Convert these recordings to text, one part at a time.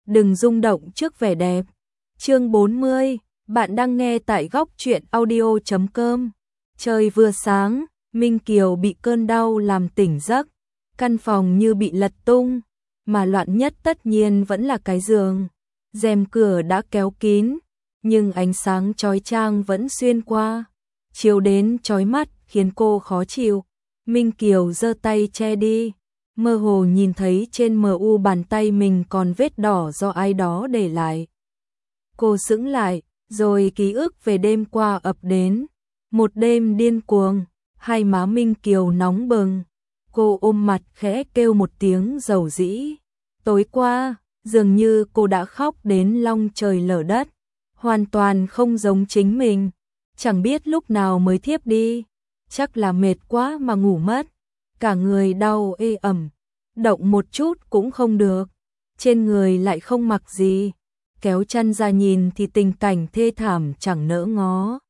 đừng rung động trước vẻ đẹp. Chương 40, bạn đang nghe tại góc truyện audio.com. Trời vừa sáng, Minh Kiều bị cơn đau làm tỉnh giấc, căn phòng như bị lật tung, mà loạn nhất tất nhiên vẫn là cái giường. Rèm cửa đã kéo kín, nhưng ánh sáng chói chang vẫn xuyên qua, chiếu đến chói mắt khiến cô khó chịu. Minh Kiều giơ tay che đi, mơ hồ nhìn thấy trên mu bàn tay mình còn vết đỏ do ai đó để lại. Cô sững lại, rồi ký ức về đêm qua ập đến. Một đêm điên cuồng, hai má Minh Kiều nóng bừng. Cô ôm mặt khẽ kêu một tiếng dầu dĩ. Tối qua, dường như cô đã khóc đến long trời lở đất, hoàn toàn không giống chính mình. Chẳng biết lúc nào mới thiếp đi, chắc là mệt quá mà ngủ mất. Cả người đau ê ẩm, động một chút cũng không được, trên người lại không mặc gì. Kéo chăn ra nhìn thì tình cảnh thê thảm chẳng nỡ ngó.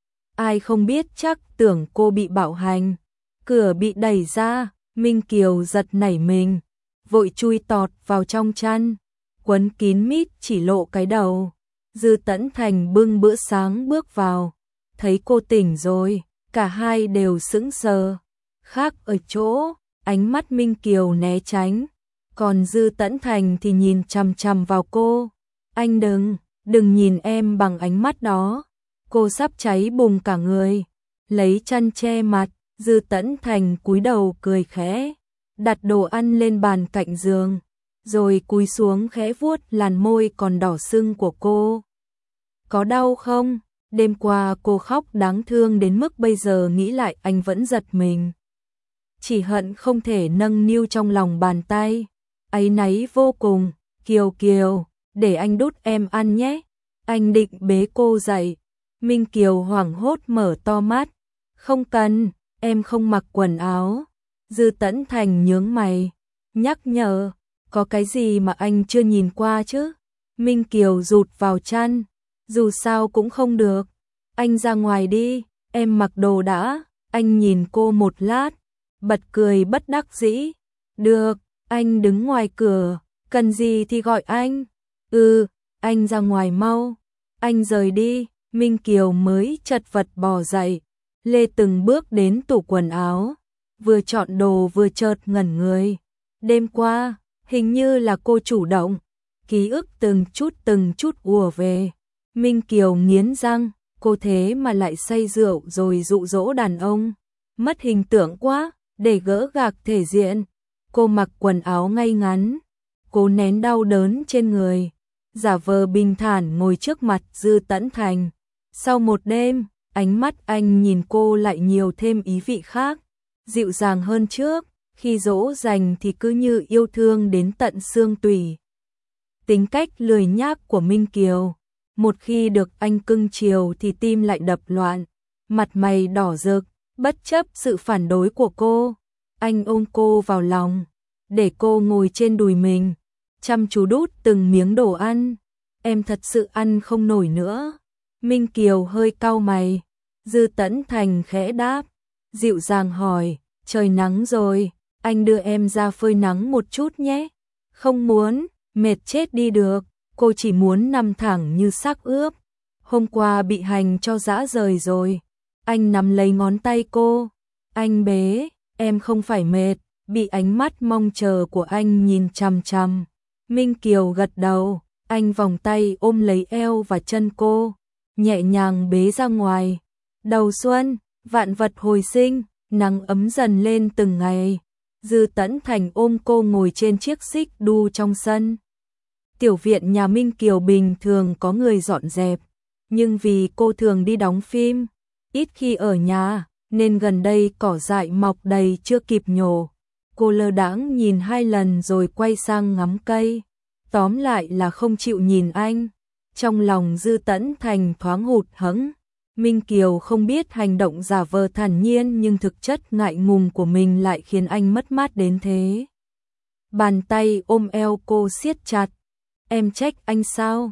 Ai không biết chắc tưởng cô bị bạo hành. Cửa bị đẩy ra, Minh Kiều giật nảy mình, vội chui tọt vào trong chăn, quấn kín mít chỉ lộ cái đầu. Dư Tẫn Thành bưng bữa sáng bước vào, thấy cô tỉnh rồi, cả hai đều sững sờ. Khác ở chỗ, ánh mắt Minh Kiều né tránh, còn Dư Tẫn Thành thì nhìn chằm chằm vào cô. Anh đừng nhìn em bằng ánh mắt đó. Cô sắp cháy bùng cả người, lấy chăn che mặt. Dư Tẫn Thành cúi đầu cười khẽ, đặt đồ ăn lên bàn cạnh giường, rồi cúi xuống khẽ vuốt làn môi còn đỏ sưng của cô. Có đau không? Đêm qua cô khóc đáng thương đến mức bây giờ nghĩ lại anh vẫn giật mình. Chỉ hận không thể nâng niu trong lòng bàn tay. Áy náy vô cùng. Kiều Kiều, để anh đút em ăn nhé. Anh định bế cô dậy. Minh Kiều hoảng hốt mở to mắt. Không cần, em không mặc quần áo. Dư Tẫn Thành nhướng mày, nhắc nhở, có cái gì mà anh chưa nhìn qua chứ? Minh Kiều rụt vào chăn, dù sao cũng không được. Anh ra ngoài đi, em mặc đồ đã. Anh nhìn cô một lát, bật cười bất đắc dĩ. Được, anh đứng ngoài cửa, cần gì thì gọi anh. Anh ra ngoài mau. Anh rời đi. Minh Kiều mới chật vật bò dậy, lê từng bước đến tủ quần áo, vừa chọn đồ vừa chợt ngẩn người. Đêm qua, hình như là cô chủ động, ký ức từng chút ùa về. Minh Kiều nghiến răng, cô thế mà lại say rượu rồi dụ dỗ đàn ông, mất hình tượng quá. Để gỡ gạc thể diện, cô mặc quần áo ngay ngắn, cố nén đau đớn trên người, giả vờ bình thản ngồi trước mặt Dư Tẫn Thành. Sau một đêm, ánh mắt anh nhìn cô lại nhiều thêm ý vị khác, dịu dàng hơn trước, khi dỗ dành thì cứ như yêu thương đến tận xương tủy. Tính cách lười nhác của Minh Kiều, một khi được anh cưng chiều thì tim lại đập loạn, mặt mày đỏ rực, bất chấp sự phản đối của cô. Anh ôm cô vào lòng, để cô ngồi trên đùi mình, chăm chú đút từng miếng đồ ăn. Em thật sự ăn không nổi nữa. Minh Kiều hơi cau mày. Dư Tẫn Thành khẽ đáp, dịu dàng hỏi, trời nắng rồi, anh đưa em ra phơi nắng một chút nhé. Không muốn, mệt chết đi được, cô chỉ muốn nằm thẳng như xác ướp. Hôm qua bị hành cho rã rời rồi. Anh nắm lấy ngón tay cô, anh bế, em không phải mệt. Bị ánh mắt mong chờ của anh nhìn chằm chằm, Minh Kiều gật đầu. Anh vòng tay ôm lấy eo và chân cô, nhẹ nhàng bế ra ngoài. Đầu xuân, vạn vật hồi sinh, nắng ấm dần lên từng ngày. Dư Tẫn Thành ôm cô ngồi trên chiếc xích đu trong sân. Tiểu viện nhà Minh Kiều bình thường có người dọn dẹp, nhưng vì cô thường đi đóng phim, ít khi ở nhà, nên gần đây cỏ dại mọc đầy chưa kịp nhổ. Cô lơ đãng nhìn 2 lần rồi quay sang ngắm cây. Tóm lại là không chịu nhìn anh. Trong lòng Dư Tẫn Thành thoáng hụt hẫng. Minh Kiều không biết hành động giả vờ thản nhiên nhưng thực chất ngại ngùng của mình lại khiến anh mất mát đến thế. Bàn tay ôm eo cô siết chặt. Em trách anh sao?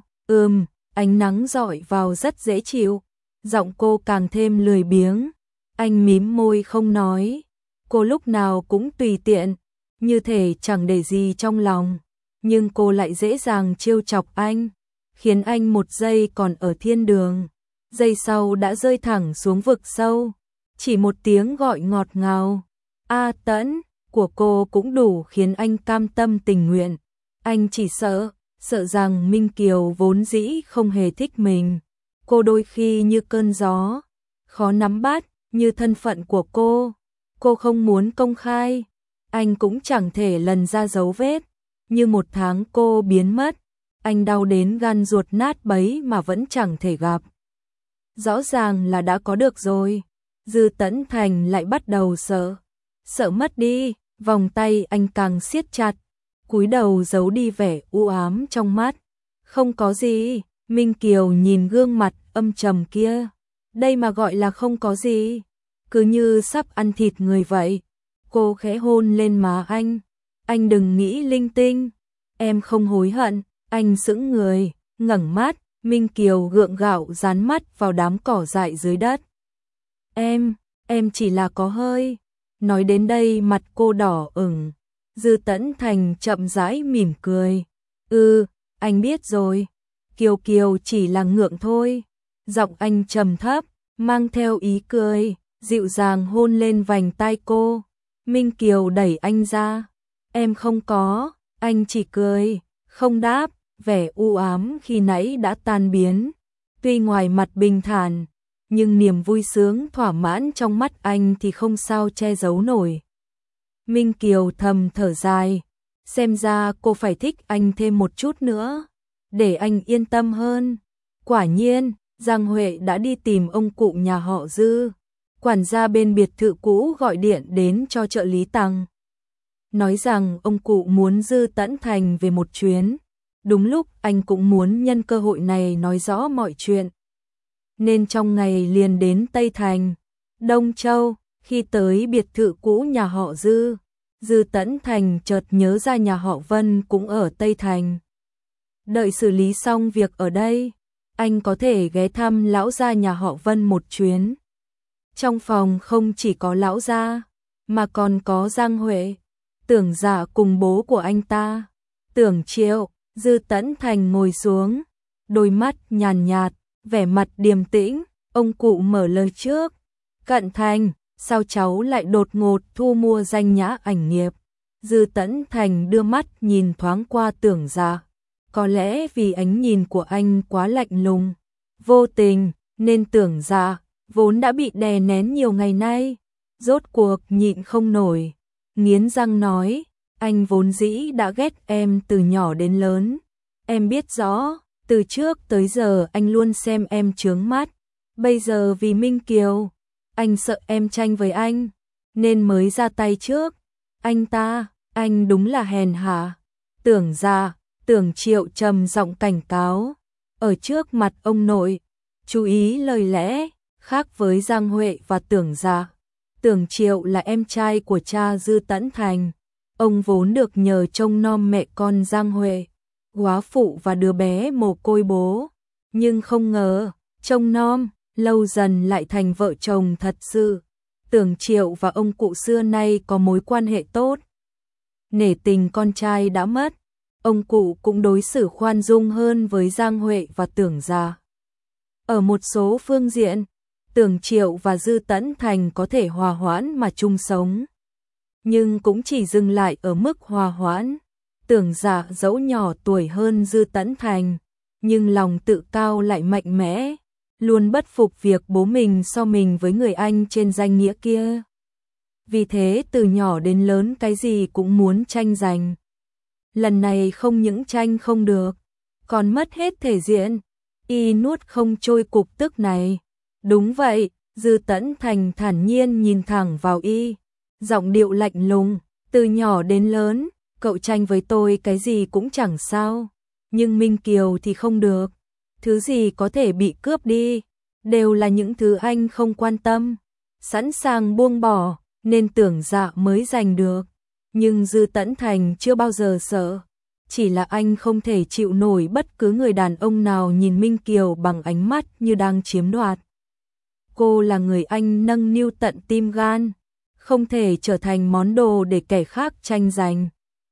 Ánh nắng rọi vào rất dễ chịu. Giọng cô càng thêm lười biếng. Anh mím môi không nói. Cô lúc nào cũng tùy tiện, như thể chẳng để gì trong lòng. nhưng cô lại dễ dàng trêu chọc anh, khiến anh một giây còn ở thiên đường, giây sau đã rơi thẳng xuống vực sâu. Chỉ một tiếng gọi ngọt ngào, "A Tẫn" của cô cũng đủ khiến anh cam tâm tình nguyện. Anh chỉ sợ rằng Minh Kiều vốn dĩ không hề thích mình. Cô đôi khi như cơn gió, khó nắm bắt, như thân phận của cô không muốn công khai. Anh cũng chẳng thể lần ra dấu vết, như một tháng cô biến mất, anh đau đến gan ruột nát bấy mà vẫn chẳng thể gặp. Rõ ràng là đã có được rồi, Dư Tẫn Thành lại bắt đầu sợ mất đi, vòng tay anh càng siết chặt, cúi đầu giấu đi vẻ u ám trong mắt. Không có gì, Minh Kiều nhìn gương mặt âm trầm kia, đây mà gọi là không có gì, cứ như sắp ăn thịt người vậy. Cô khẽ hôn lên má anh đừng nghĩ linh tinh, em không hối hận. Anh sững người, ngẩng mắt, Minh Kiều gượng gạo dán mắt vào đám cỏ dại dưới đất. Em chỉ là có hơi. Nói đến đây mặt cô đỏ ửng. Dư Tẫn Thành chậm rãi mỉm cười. Anh biết rồi. Kiều Kiều chỉ là ngượng thôi. Giọng anh trầm thấp, mang theo ý cười, dịu dàng hôn lên vành tai cô. Minh Kiều đẩy anh ra. Em không có, anh chỉ cười, không đáp, vẻ u ám khi nãy đã tan biến. Tuy ngoài mặt bình thản, nhưng niềm vui sướng thỏa mãn trong mắt anh thì không sao che giấu nổi. Minh Kiều thầm thở dài, xem ra cô phải thích anh thêm một chút nữa, để anh yên tâm hơn. Quả nhiên, Giang Huệ đã đi tìm ông cụ nhà họ Dư. Quản gia bên biệt thự cũ gọi điện đến cho trợ lý Tăng, nói rằng ông cụ muốn Dư Tẫn Thành về một chuyến. Đúng lúc anh cũng muốn nhân cơ hội này nói rõ mọi chuyện, nên trong ngày liền đến Tây Thành, Đông Châu. Khi tới biệt thự cũ nhà họ Dư, Dư Tẫn Thành chợt nhớ ra nhà họ Vân cũng ở Tây Thành. Đợi xử lý xong việc ở đây, anh có thể ghé thăm lão gia nhà họ Vân một chuyến. Trong phòng không chỉ có lão gia, mà còn có Giang Huệ, Tưởng Dạ cùng bố của anh ta, Tưởng Triệu. Dư Tẫn Thành ngồi xuống, đôi mắt nhàn nhạt, vẻ mặt điềm tĩnh. Ông cụ mở lời trước, "Cận Thành, sao cháu lại đột ngột thu mua danh nhã ảnh nghiệp?" Dư Tẫn Thành đưa mắt nhìn thoáng qua Tưởng Dạ, có lẽ vì ánh nhìn của anh quá lạnh lùng, vô tình, nên Tưởng Dạ vốn đã bị đè nén nhiều ngày nay, rốt cuộc nhịn không nổi, nghiến răng nói, "Anh vốn dĩ đã ghét em từ nhỏ đến lớn. Em biết rõ, từ trước tới giờ anh luôn xem em chướng mắt. Bây giờ vì Minh Kiều, anh sợ em tranh với anh, nên mới ra tay trước. Anh đúng là hèn hạ." Tưởng Dạ, Tưởng Triệu trầm giọng cảnh cáo, ở trước mặt ông nội, chú ý lời lẽ. Khác với Giang Huệ và Tưởng Dạ, Tưởng Triệu là em trai của cha Dư Tẫn Thành. Ông vốn được nhờ trông nom mẹ con Giang Huệ, góa phụ và đứa bé mồ côi bố, nhưng không ngờ, trông nom, lâu dần lại thành vợ chồng thật sự. Tưởng Triệu và ông cụ xưa nay có mối quan hệ tốt. Nể tình con trai đã mất, ông cụ cũng đối xử khoan dung hơn với Giang Huệ và Tưởng Dạ. Ở một số phương diện, Tưởng Triệu và Dư Tẫn Thành có thể hòa hoãn mà chung sống, nhưng cũng chỉ dừng lại ở mức hòa hoãn. Tưởng Dạ dẫu nhỏ tuổi hơn Dư Tẫn Thành, nhưng lòng tự cao lại mạnh mẽ, luôn bất phục việc bố mình so mình với người anh trên danh nghĩa kia. Vì thế từ nhỏ đến lớn cái gì cũng muốn tranh giành. Lần này không những tranh không được, còn mất hết thể diện. Y nuốt không trôi cục tức này. Đúng vậy, Dư Tẫn Thành thản nhiên nhìn thẳng vào Y, giọng điệu lạnh lùng, "Từ nhỏ đến lớn, cậu tranh với tôi cái gì cũng chẳng sao, nhưng Minh Kiều thì không được. Thứ gì có thể bị cướp đi, đều là những thứ anh không quan tâm, sẵn sàng buông bỏ, nên Tưởng Dạ mới giành được." Nhưng Dư Tẫn Thành chưa bao giờ sợ, chỉ là anh không thể chịu nổi bất cứ người đàn ông nào nhìn Minh Kiều bằng ánh mắt như đang chiếm đoạt. Cô là người anh nâng niu tận tim gan, không thể trở thành món đồ để kẻ khác tranh giành.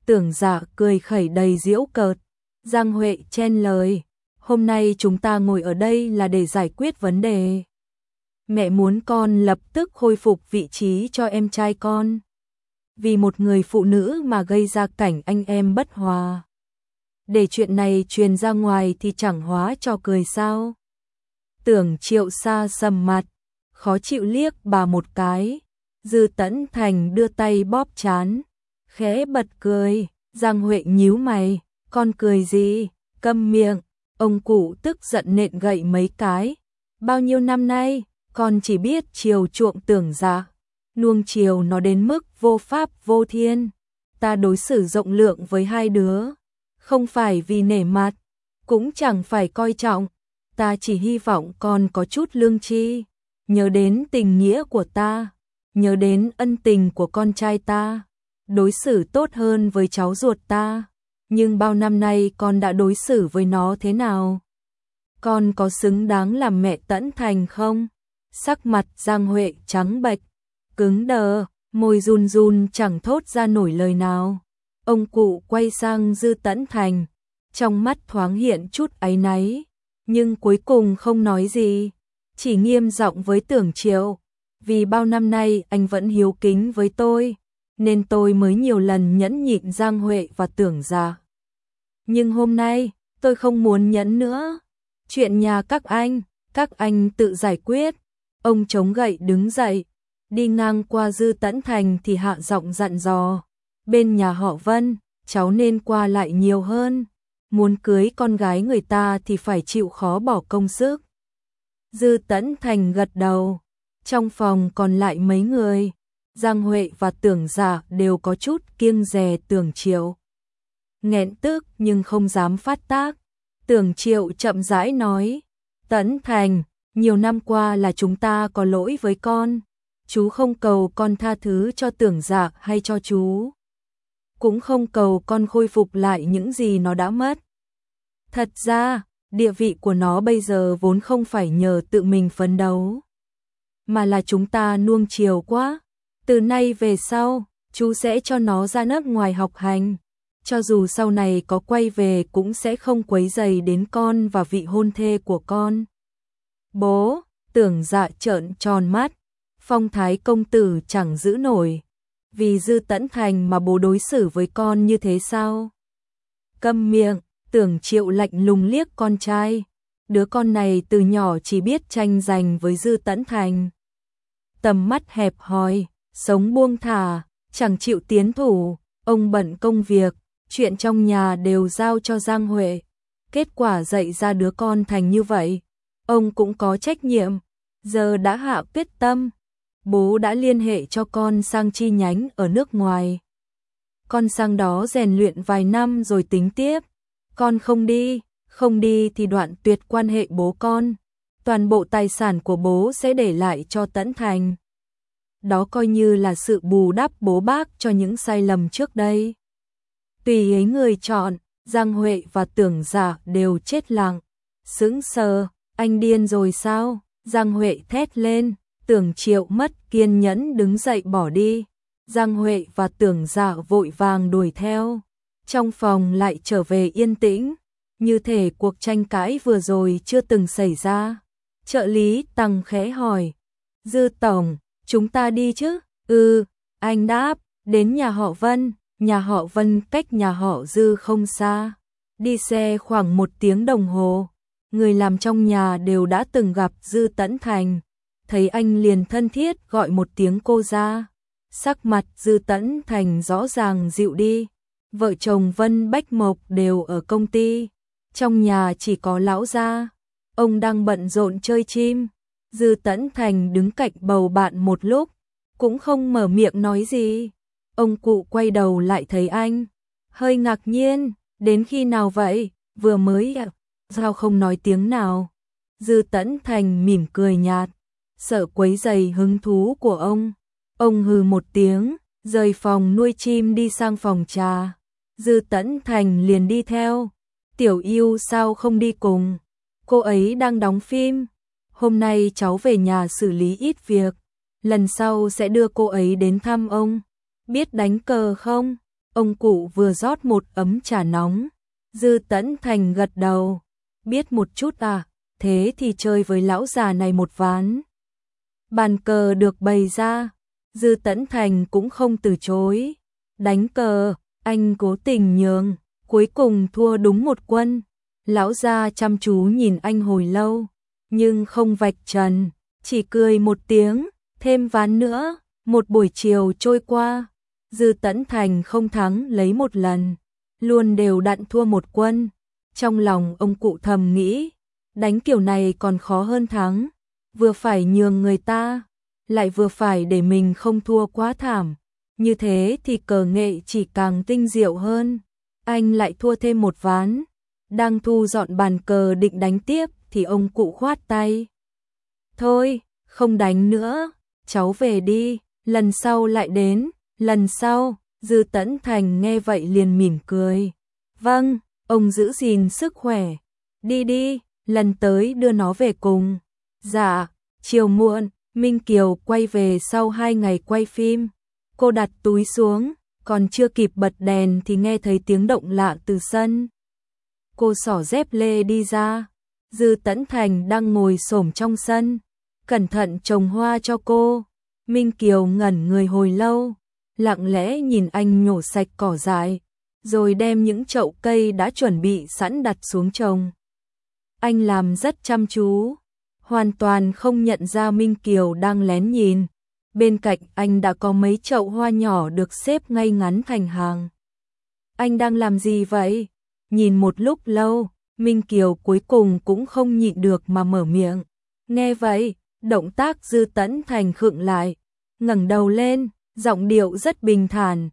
Tưởng Dạ cười khẩy đầy giễu cợt. Giang Huệ chen lời, hôm nay chúng ta ngồi ở đây là để giải quyết vấn đề. Mẹ muốn con lập tức khôi phục vị trí cho em trai con. Vì một người phụ nữ mà gây ra cảnh anh em bất hòa. Để chuyện này truyền ra ngoài thì chẳng hóa trò cười sao? Tưởng Triệu xa sầm mặt, khó chịu liếc bà một cái. Dư Tẫn Thành đưa tay bóp trán, khẽ bật cười. Giang Huệ nhíu mày, con cười gì? Câm miệng. Ông cụ tức giận nện gậy mấy cái. Bao nhiêu năm nay, con chỉ biết chiều chuộng Tưởng Dạ, nuông chiều nó đến mức vô pháp vô thiên. Ta đối xử rộng lượng với hai đứa, không phải vì nể mặt, cũng chẳng phải coi trọng. Ta chỉ hy vọng con có chút lương tri, nhớ đến tình nghĩa của ta, nhớ đến ân tình của con trai ta, đối xử tốt hơn với cháu ruột ta. Nhưng bao năm nay con đã đối xử với nó thế nào? Con có xứng đáng làm mẹ Tẫn Thành không? Sắc mặt Giang Huệ trắng bệch, cứng đờ, môi run run chẳng thốt ra nổi lời nào. Ông cụ quay sang Dư Tẫn Thành, trong mắt thoáng hiện chút áy náy, nhưng cuối cùng không nói gì, chỉ nghiêm giọng với Tưởng Triệu. Vì bao năm nay anh vẫn hiếu kính với tôi, nên tôi mới nhiều lần nhẫn nhịn Giang Huệ và Tưởng Dạ. Nhưng hôm nay, tôi không muốn nhẫn nữa. Chuyện nhà các anh tự giải quyết. Ông chống gậy đứng dậy, đi ngang qua Dư Tẫn Thành thì hạ giọng dặn dò. Bên nhà họ Vân, cháu nên qua lại nhiều hơn. Muốn cưới con gái người ta thì phải chịu khó bỏ công sức. Dư Tẫn Thành gật đầu. Trong phòng còn lại mấy người, Giang Huệ và Tưởng Dạ đều có chút kiêng dè Tưởng Triệu. Nghẹn tức nhưng không dám phát tác. Tưởng Triệu chậm rãi nói, Tẫn Thành, nhiều năm qua là chúng ta có lỗi với con. Chú không cầu con tha thứ cho Tưởng Dạ hay cho chú. Cũng không cầu con khôi phục lại những gì nó đã mất. Thật ra, địa vị của nó bây giờ vốn không phải nhờ tự mình phấn đấu, mà là chúng ta nuông chiều quá. Từ nay về sau, chú sẽ cho nó ra nước ngoài học hành. Cho dù sau này có quay về cũng sẽ không quấy rầy đến con và vị hôn thê của con. Bố, Tưởng Dạ trợn tròn mắt, phong thái công tử chẳng giữ nổi. Vì Dư Tẫn Thành mà bố đối xử với con như thế sao? Câm miệng, Tưởng Triệu lạnh lùng liếc con trai. Đứa con này từ nhỏ chỉ biết tranh giành với Dư Tẫn Thành. Tầm mắt hẹp hòi, sống buông thả, chẳng chịu tiến thủ. Ông bận công việc, chuyện trong nhà đều giao cho Giang Huệ. Kết quả dạy ra đứa con thành như vậy, ông cũng có trách nhiệm. Giờ đã hạ quyết tâm, bố đã liên hệ cho con sang chi nhánh ở nước ngoài. Con sang đó rèn luyện vài năm rồi tính tiếp. Con không đi thì đoạn tuyệt quan hệ bố con. Toàn bộ tài sản của bố sẽ để lại cho Tẫn Thành. Đó coi như là sự bù đắp bố bác cho những sai lầm trước đây. Tùy ấy người chọn, Giang Huệ và Tưởng Dạ đều chết lặng. Sững sờ, anh điên rồi sao? Giang Huệ thét lên. Tưởng Triệu mất kiên nhẫn đứng dậy bỏ đi. Giang Huệ và Tưởng Dạ vội vàng đuổi theo. Trong phòng lại trở về yên tĩnh, như thể cuộc tranh cãi vừa rồi chưa từng xảy ra. Trợ lý Tằng khẽ hỏi, Dư tổng, chúng ta đi chứ? Ừ, anh đáp, đến nhà họ Vân. Nhà họ Vân cách nhà họ Dư không xa, đi xe khoảng 1 tiếng đồng hồ. Người làm trong nhà đều đã từng gặp Dư Tẫn Thành, thấy anh liền thân thiết gọi một tiếng cô ra. Sắc mặt Dư Tẫn Thành rõ ràng dịu đi. Vợ chồng Vân Bách Mộc đều ở công ty, trong nhà chỉ có lão gia, ông đang bận rộn chơi chim. Dư Tẫn Thành đứng cạnh bầu bạn một lúc, cũng không mở miệng nói gì. Ông cụ quay đầu lại thấy anh, hơi ngạc nhiên, đến khi nào vậy? Vừa mới sao không nói tiếng nào? Dư Tẫn Thành mỉm cười nhạt, sợ quấy rầy hứng thú của ông. Ông hừ một tiếng, rời phòng nuôi chim đi sang phòng trà. Dư Tẫn Thành liền đi theo. Tiểu Yêu sao không đi cùng? Cô ấy đang đóng phim. Hôm nay cháu về nhà xử lý ít việc, lần sau sẽ đưa cô ấy đến thăm ông. Biết đánh cờ không? Ông cụ vừa rót một ấm trà nóng. Dư Tấn Thành gật đầu. Biết một chút à, thế thì chơi với lão già này một ván. Bàn cờ được bày ra, Dư Tấn Thành cũng không từ chối. Đánh cờ, anh cố tình nhường, cuối cùng thua đúng một quân. Lão già chăm chú nhìn anh hồi lâu, nhưng không vạch trần, chỉ cười một tiếng, thêm ván nữa. Một buổi chiều trôi qua, Dư Tấn Thành không thắng lấy một lần, luôn đều đặn thua một quân. Trong lòng ông cụ thầm nghĩ, đánh kiểu này còn khó hơn thắng, vừa phải nhường người ta, lại vừa phải để mình không thua quá thảm. Như thế thì cờ nghệ chỉ càng tinh diệu hơn. Anh lại thua thêm một ván, đang thu dọn bàn cờ định đánh tiếp thì ông cụ khoát tay. Thôi, không đánh nữa, cháu về đi, lần sau lại đến. Lần sau, Dư Tấn Thành nghe vậy liền mỉm cười. Vâng, ông giữ gìn sức khỏe. Đi đi, lần tới đưa nó về cùng. Dạ, chiều muộn, Minh Kiều quay về sau 2 ngày quay phim. Cô đặt túi xuống, còn chưa kịp bật đèn thì nghe thấy tiếng động lạ từ sân. Cô xỏ dép lê đi ra. Dư Tấn Thành đang ngồi xổm trong sân, cẩn thận trồng hoa cho cô. Minh Kiều ngẩn người hồi lâu, lặng lẽ nhìn anh nhổ sạch cỏ dại, rồi đem những chậu cây đã chuẩn bị sẵn đặt xuống trồng. Anh làm rất chăm chú, hoàn toàn không nhận ra Minh Kiều đang lén nhìn. Bên cạnh anh đã có mấy chậu hoa nhỏ được xếp ngay ngắn thành hàng. Anh đang làm gì vậy? Nhìn một lúc lâu, Minh Kiều cuối cùng cũng không nhịn được mà mở miệng. Nghe vậy, động tác Dư Tấn Thành khựng lại, ngẩng đầu lên, giọng điệu rất bình thản.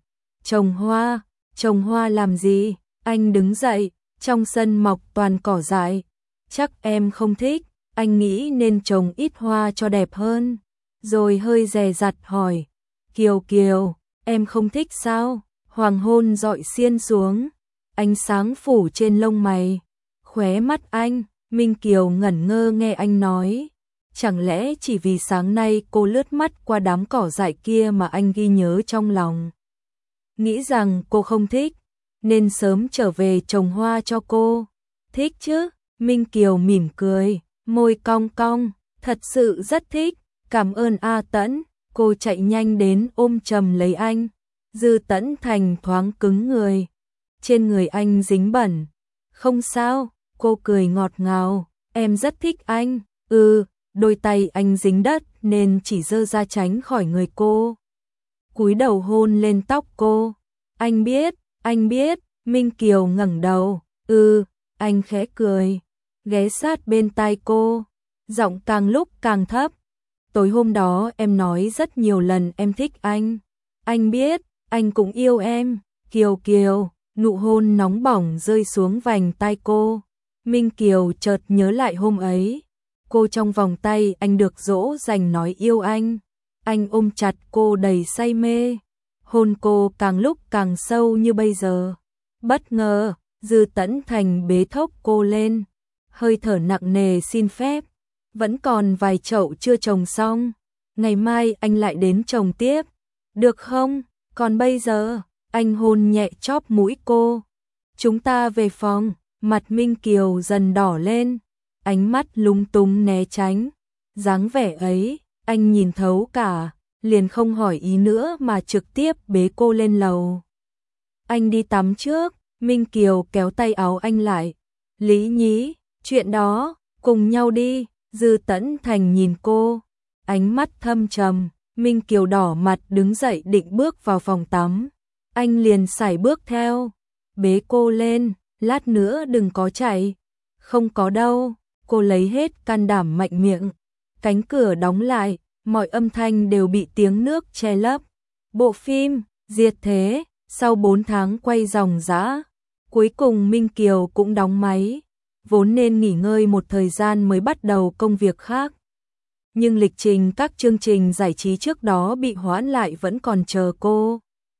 Trồng hoa làm gì? Anh đứng dậy, trong sân mọc toàn cỏ dại. Chắc em không thích, anh nghĩ nên trồng ít hoa cho đẹp hơn. Rồi hơi dè dặt hỏi, Kiều, em không thích sao? Hoàng hôn rọi xiên xuống, ánh sáng phủ trên lông mày. Khóe mắt anh, Minh Kiều ngẩn ngơ nghe anh nói. Chẳng lẽ chỉ vì sáng nay cô lướt mắt qua đám cỏ dại kia mà anh ghi nhớ trong lòng? Nghĩ rằng cô không thích, nên sớm trở về trồng hoa cho cô. Thích chứ? Minh Kiều mỉm cười, môi cong cong, thật sự rất thích. Cảm ơn A Tẫn. Cô chạy nhanh đến ôm chầm lấy anh. Dư Tấn Thành thoáng cứng người, trên người anh dính bẩn. Không sao, cô cười ngọt ngào, em rất thích anh. Đôi tay anh dính đất nên chỉ giơ ra tránh khỏi người cô. Cúi đầu hôn lên tóc cô. Anh biết, Minh Kiều ngẩng đầu. Anh khẽ cười, ghé sát bên tai cô, giọng càng lúc càng thấp. Tối hôm đó em nói rất nhiều lần em thích anh. Anh biết, anh cũng yêu em. Kiều, nụ hôn nóng bỏng rơi xuống vành tai cô. Minh Kiều chợt nhớ lại hôm ấy. Cô trong vòng tay anh được dỗ dành nói yêu anh. Anh ôm chặt cô đầy say mê. Hôn cô càng lúc càng sâu như bây giờ. Bất ngờ, Dư Tấn Thành bế thốc cô lên. Hơi thở nặng nề xin phép. Vẫn còn vài chậu chưa trồng xong. Ngày mai anh lại đến trồng tiếp. Được không? Còn bây giờ, anh hôn nhẹ chóp mũi cô. Chúng ta về phòng. Mặt Minh Kiều dần đỏ lên, ánh mắt lúng túng né tránh. Dáng vẻ ấy, anh nhìn thấu cả, liền không hỏi ý nữa mà trực tiếp bế cô lên lầu. Anh đi tắm trước. Minh Kiều kéo tay áo anh lại. Lý Nhí, chuyện đó, cùng nhau đi. Dư Tấn Thành nhìn cô, ánh mắt thâm trầm. Minh Kiều đỏ mặt đứng dậy định bước vào phòng tắm. Anh liền sải bước theo, bế cô lên. Lát nữa đừng có chạy. Không có đâu. Cô lấy hết can đảm mạnh miệng. Cánh cửa đóng lại, mọi âm thanh đều bị tiếng nước che lấp. Bộ phim Diệt Thế sau 4 tháng quay ròng rã, cuối cùng Minh Kiều cũng đóng máy. Vốn nên nghỉ ngơi một thời gian mới bắt đầu công việc khác, nhưng lịch trình các chương trình giải trí trước đó bị hoãn lại vẫn còn chờ cô.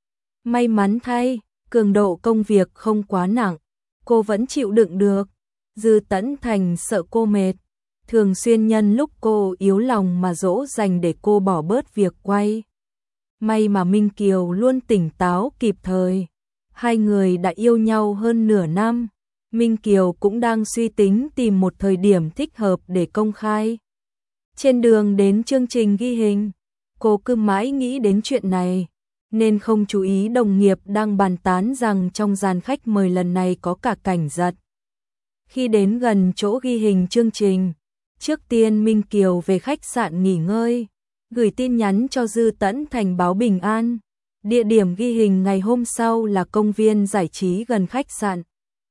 May mắn thay, cường độ công việc không quá nặng, cô vẫn chịu đựng được. Dư Tấn Thành sợ cô mệt, thường xuyên nhân lúc cô yếu lòng mà dỗ dành để cô bỏ bớt việc quay. May mà Minh Kiều luôn tỉnh táo kịp thời. Hai người đã yêu nhau hơn nửa năm. Minh Kiều cũng đang suy tính tìm một thời điểm thích hợp để công khai. Trên đường đến chương trình ghi hình, cô cứ mãi nghĩ đến chuyện này, nên không chú ý đồng nghiệp đang bàn tán rằng trong dàn khách mời lần này có cả Cảnh Giật. Khi đến gần chỗ ghi hình chương trình, trước tiên Minh Kiều về khách sạn nghỉ ngơi, gửi tin nhắn cho Dư Tẫn Thành báo bình an. Địa điểm ghi hình ngày hôm sau là công viên giải trí gần khách sạn.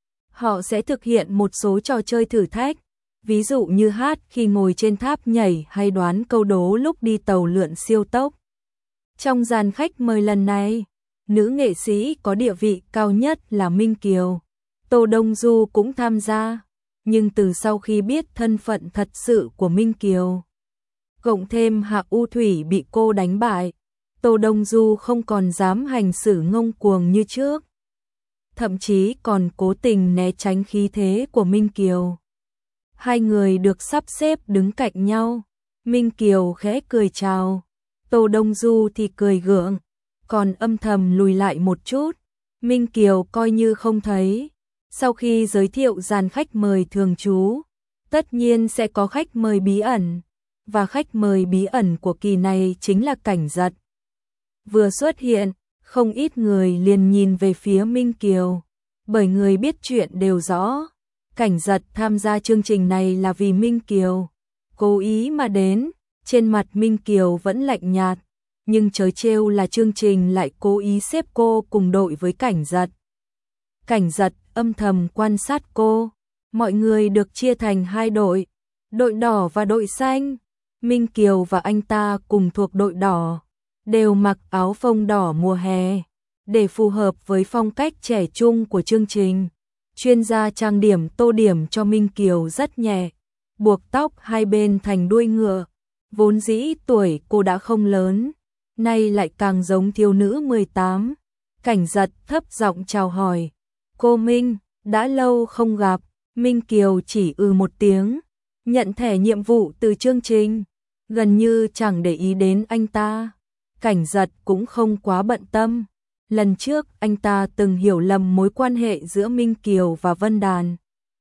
Họ sẽ thực hiện một số trò chơi thử thách, ví dụ như hát khi ngồi trên tháp nhảy hay đoán câu đố lúc đi tàu lượn siêu tốc. Trong dàn khách mời lần này, nữ nghệ sĩ có địa vị cao nhất là Minh Kiều. Tô Đông Du cũng tham gia, nhưng từ sau khi biết thân phận thật sự của Minh Kiều, cộng thêm Hạ U Thủy bị cô đánh bại, Tô Đông Du không còn dám hành xử ngông cuồng như trước, thậm chí còn cố tình né tránh khí thế của Minh Kiều. Hai người được sắp xếp đứng cạnh nhau, Minh Kiều khẽ cười chào, Tô Đông Du thì cười gượng, còn âm thầm lùi lại một chút. Minh Kiều coi như không thấy. Sau khi giới thiệu dàn khách mời thường trú, tất nhiên sẽ có khách mời bí ẩn, và khách mời bí ẩn của kỳ này chính là Cảnh Giật. Vừa xuất hiện, không ít người liền nhìn về phía Minh Kiều, bởi người biết chuyện đều rõ, Cảnh Giật tham gia chương trình này là vì Minh Kiều, cố ý mà đến. Trên mặt Minh Kiều vẫn lạnh nhạt, nhưng trớ trêu là chương trình lại cố ý xếp cô cùng đội với Cảnh Giật. Cảnh Giật âm thầm quan sát cô, mọi người được chia thành hai đội, đội đỏ và đội xanh. Minh Kiều và anh ta cùng thuộc đội đỏ, đều mặc áo phông đỏ mùa hè, để phù hợp với phong cách trẻ trung của chương trình. Chuyên gia trang điểm tô điểm cho Minh Kiều rất nhẹ, buộc tóc hai bên thành đuôi ngựa. Vốn dĩ tuổi cô đã không lớn, nay lại càng giống thiếu nữ 18. Cảnh Giật thấp giọng chào hỏi, cô Minh, đã lâu không gặp. Minh Kiều chỉ một tiếng, nhận thẻ nhiệm vụ từ chương trình, gần như chẳng để ý đến anh ta. Cảnh Giật cũng không quá bận tâm, lần trước anh ta từng hiểu lầm mối quan hệ giữa Minh Kiều và Vân Đàn,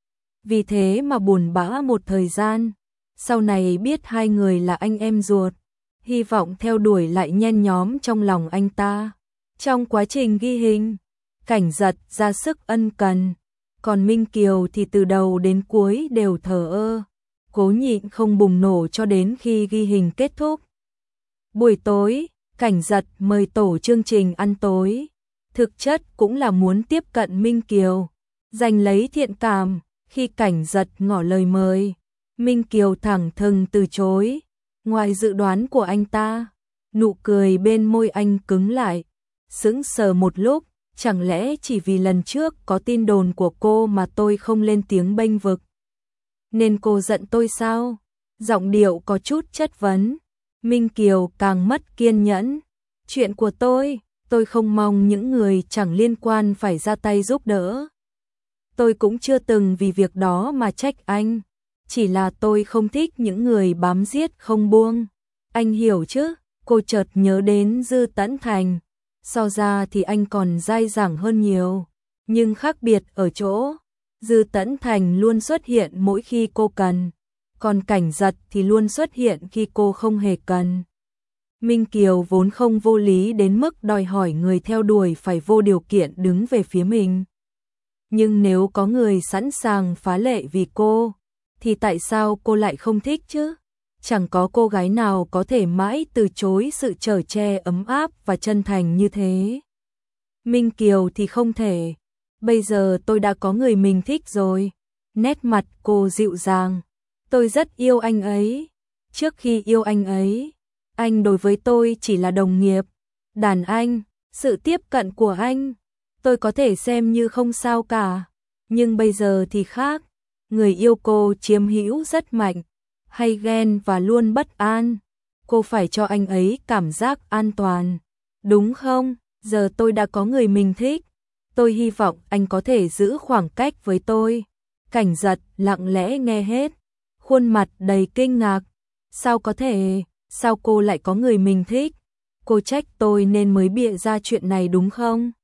vì thế mà buồn bã một thời gian. Sau này biết hai người là anh em ruột, hy vọng theo đuổi lại nhen nhóm trong lòng anh ta. Trong quá trình ghi hình, Cảnh Giật ra sức ân cần, còn Minh Kiều thì từ đầu đến cuối đều thờ ơ, cố nhịn không bùng nổ cho đến khi ghi hình kết thúc. Buổi tối, Cảnh Giật mời tổ chương trình ăn tối, thực chất cũng là muốn tiếp cận Minh Kiều, giành lấy thiện cảm. Khi Cảnh Giật ngỏ lời mời, Minh Kiều thẳng thừng từ chối. Ngoài dự đoán của anh ta, nụ cười bên môi anh cứng lại, sững sờ một lúc. Chẳng lẽ chỉ vì lần trước có tin đồn của cô mà tôi không lên tiếng bênh vực, nên cô giận tôi sao? Giọng điệu có chút chất vấn. Minh Kiều càng mất kiên nhẫn. Chuyện của tôi không mong những người chẳng liên quan phải ra tay giúp đỡ. Tôi cũng chưa từng vì việc đó mà trách anh, chỉ là tôi không thích những người bám giết không buông. Anh hiểu chứ? Cô chợt nhớ đến Dư Tẫn Thành. So ra thì anh còn dai dẳng hơn nhiều, nhưng khác biệt ở chỗ, Dư Tẫn Thành luôn xuất hiện mỗi khi cô cần, còn Cảnh Giật thì luôn xuất hiện khi cô không hề cần. Minh Kiều vốn không vô lý đến mức đòi hỏi người theo đuổi phải vô điều kiện đứng về phía mình. Nhưng nếu có người sẵn sàng phá lệ vì cô, thì tại sao cô lại không thích chứ? Chẳng có cô gái nào có thể mãi từ chối sự chở che ấm áp và chân thành như thế. Minh Kiều thì không thể. Bây giờ tôi đã có người mình thích rồi. Nét mặt cô dịu dàng. Tôi rất yêu anh ấy. Trước khi yêu anh ấy, anh đối với tôi chỉ là đồng nghiệp, đàn anh. Sự tiếp cận của anh, tôi có thể xem như không sao cả. Nhưng bây giờ thì khác. Người yêu cô chiếm hữu rất mạnh, hay ghen và luôn bất an. Cô phải cho anh ấy cảm giác an toàn, đúng không? Giờ tôi đã có người mình thích, tôi hy vọng anh có thể giữ khoảng cách với tôi. Cảnh Giật lặng lẽ nghe hết, khuôn mặt đầy kinh ngạc. Sao có thể? Sao cô lại có người mình thích? Cô trách tôi nên mới bịa ra chuyện này đúng không?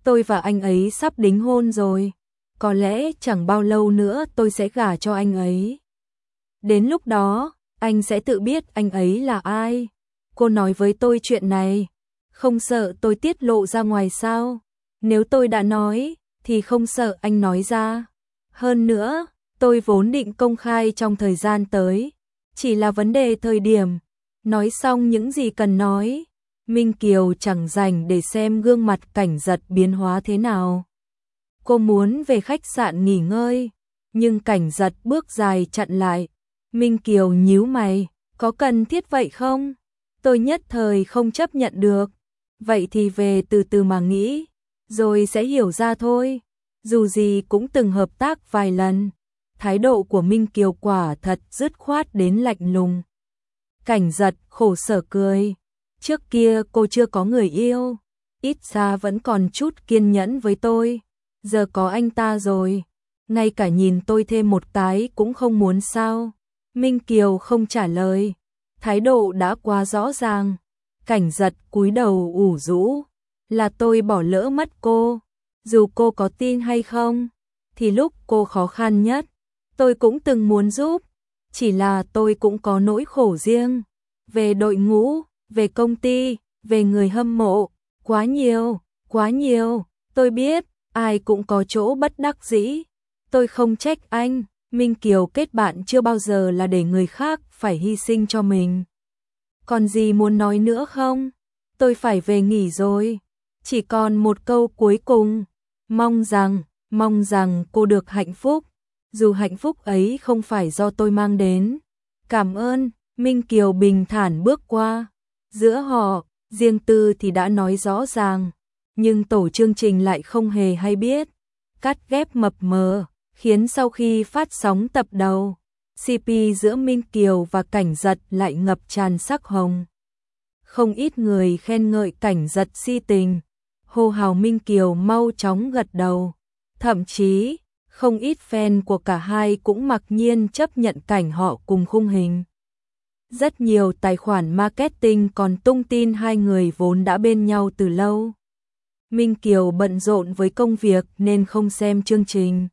tôi và anh ấy sắp đính hôn rồi. Có lẽ chẳng bao lâu nữa tôi sẽ gả cho anh ấy. Đến lúc đó, anh sẽ tự biết anh ấy là ai. Cô nói với tôi chuyện này, không sợ tôi tiết lộ ra ngoài sao? Nếu tôi đã nói, thì không sợ anh nói ra. Hơn nữa, tôi vốn định công khai trong thời gian tới, chỉ là vấn đề thời điểm. Nói xong những gì cần nói, Minh Kiều chẳng rảnh để xem gương mặt Cảnh Giật biến hóa thế nào. Cô muốn về khách sạn nghỉ ngơi, nhưng Cảnh Giật bước dài chặn lại. Minh Kiều nhíu mày, có cần thiết vậy không? Tôi nhất thời không chấp nhận được. Vậy thì về từ từ mà nghĩ, rồi sẽ hiểu ra thôi. Dù gì cũng từng hợp tác vài lần. Thái độ của Minh Kiều quả thật dứt khoát đến lạnh lùng. Cảnh Giật khổ sở cười. Trước kia cô chưa có người yêu, ít ra vẫn còn chút kiên nhẫn với tôi. Giờ có anh ta rồi, ngay cả nhìn tôi thêm một cái cũng không muốn sao? Minh Kiều không trả lời, thái độ đã quá rõ ràng. Cảnh Giật cúi đầu ủ rũ, là tôi bỏ lỡ mất cô. Dù cô có tin hay không, thì lúc cô khó khăn nhất, tôi cũng từng muốn giúp. Chỉ là tôi cũng có nỗi khổ riêng. Về đội ngũ, về công ty, về người hâm mộ, quá nhiều, quá nhiều. Tôi biết, ai cũng có chỗ bất đắc dĩ. Tôi không trách anh. Minh Kiều kết bạn chưa bao giờ là để người khác phải hy sinh cho mình. Còn gì muốn nói nữa không? Tôi phải về nghỉ rồi. Chỉ còn một câu cuối cùng. Mong rằng cô được hạnh phúc. Dù hạnh phúc ấy không phải do tôi mang đến. Cảm ơn. Minh Kiều bình thản bước qua. Giữa họ, riêng tư thì đã nói rõ ràng. Nhưng tổ chương trình lại không hề hay biết. Cắt ghép mập mờ, khiến sau khi phát sóng tập đầu, CP giữa Minh Kiều và Cảnh Giật lại ngập tràn sắc hồng. Không ít người khen ngợi Cảnh Giật si tình, hô hào Minh Kiều mau chóng gật đầu. Thậm chí, không ít fan của cả hai cũng mặc nhiên chấp nhận cảnh họ cùng khung hình. Rất nhiều tài khoản marketing còn tung tin hai người vốn đã bên nhau từ lâu. Minh Kiều bận rộn với công việc nên không xem chương trình.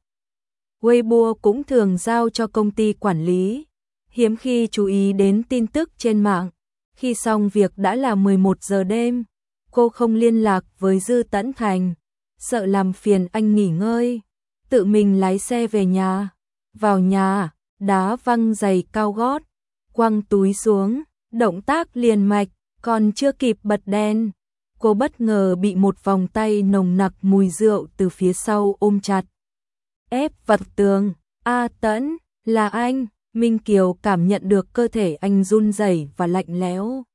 Weibo cũng thường giao cho công ty quản lý, hiếm khi chú ý đến tin tức trên mạng. Khi xong việc đã là 11 giờ đêm, cô không liên lạc với Dư Tẫn Thành, sợ làm phiền anh nghỉ ngơi, tự mình lái xe về nhà. Vào nhà, đá văng giày cao gót, quăng túi xuống, động tác liền mạch, còn chưa kịp bật đèn, cô bất ngờ bị một vòng tay nồng nặc mùi rượu từ phía sau ôm chặt. Ép vật tường, A Tẫn, là anh. Minh Kiều cảm nhận được cơ thể anh run rẩy và lạnh lẽo.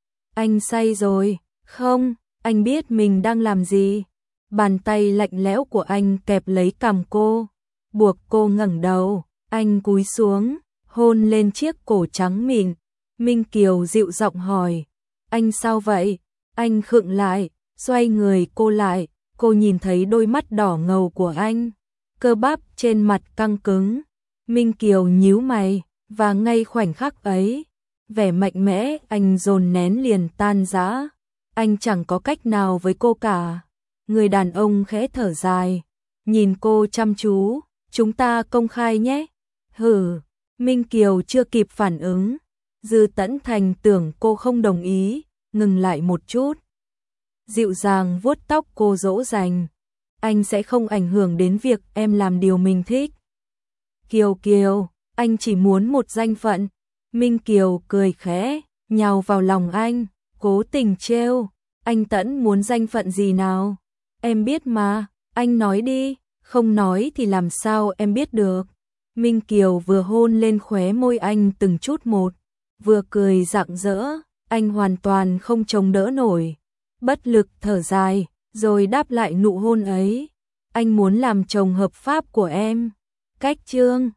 Anh say rồi, không, anh biết mình đang làm gì. Bàn tay lạnh lẽo của anh kẹp lấy cằm cô, buộc cô ngẩng đầu, anh cúi xuống, hôn lên chiếc cổ trắng mịn. Minh Kiều dịu giọng hỏi, anh sao vậy? Anh khựng lại, xoay người cô lại, cô nhìn thấy đôi mắt đỏ ngầu của anh, cơ bắp trên mặt căng cứng. Minh Kiều nhíu mày, và ngay khoảnh khắc ấy, vẻ mạnh mẽ anh dồn nén liền tan rã. Anh chẳng có cách nào với cô cả. Người đàn ông khẽ thở dài, nhìn cô chăm chú, chúng ta công khai nhé. Hừ, Minh Kiều chưa kịp phản ứng. Dư Tẫn Thành tưởng cô không đồng ý, ngừng lại một chút. Dịu dàng vuốt tóc cô dỗ dành. Anh sẽ không ảnh hưởng đến việc em làm điều mình thích. Kiều Kiều, anh chỉ muốn một danh phận. Minh Kiều cười khẽ, nhào vào lòng anh, cố tình trêu. Anh Tẫn muốn danh phận gì nào? Em biết mà, anh nói đi, không nói thì làm sao em biết được. Minh Kiều vừa hôn lên khóe môi anh từng chút một, vừa cười rạng rỡ, anh hoàn toàn không chống đỡ nổi. Bất lực thở dài, rồi đáp lại nụ hôn ấy. Anh muốn làm chồng hợp pháp của em. Cách chương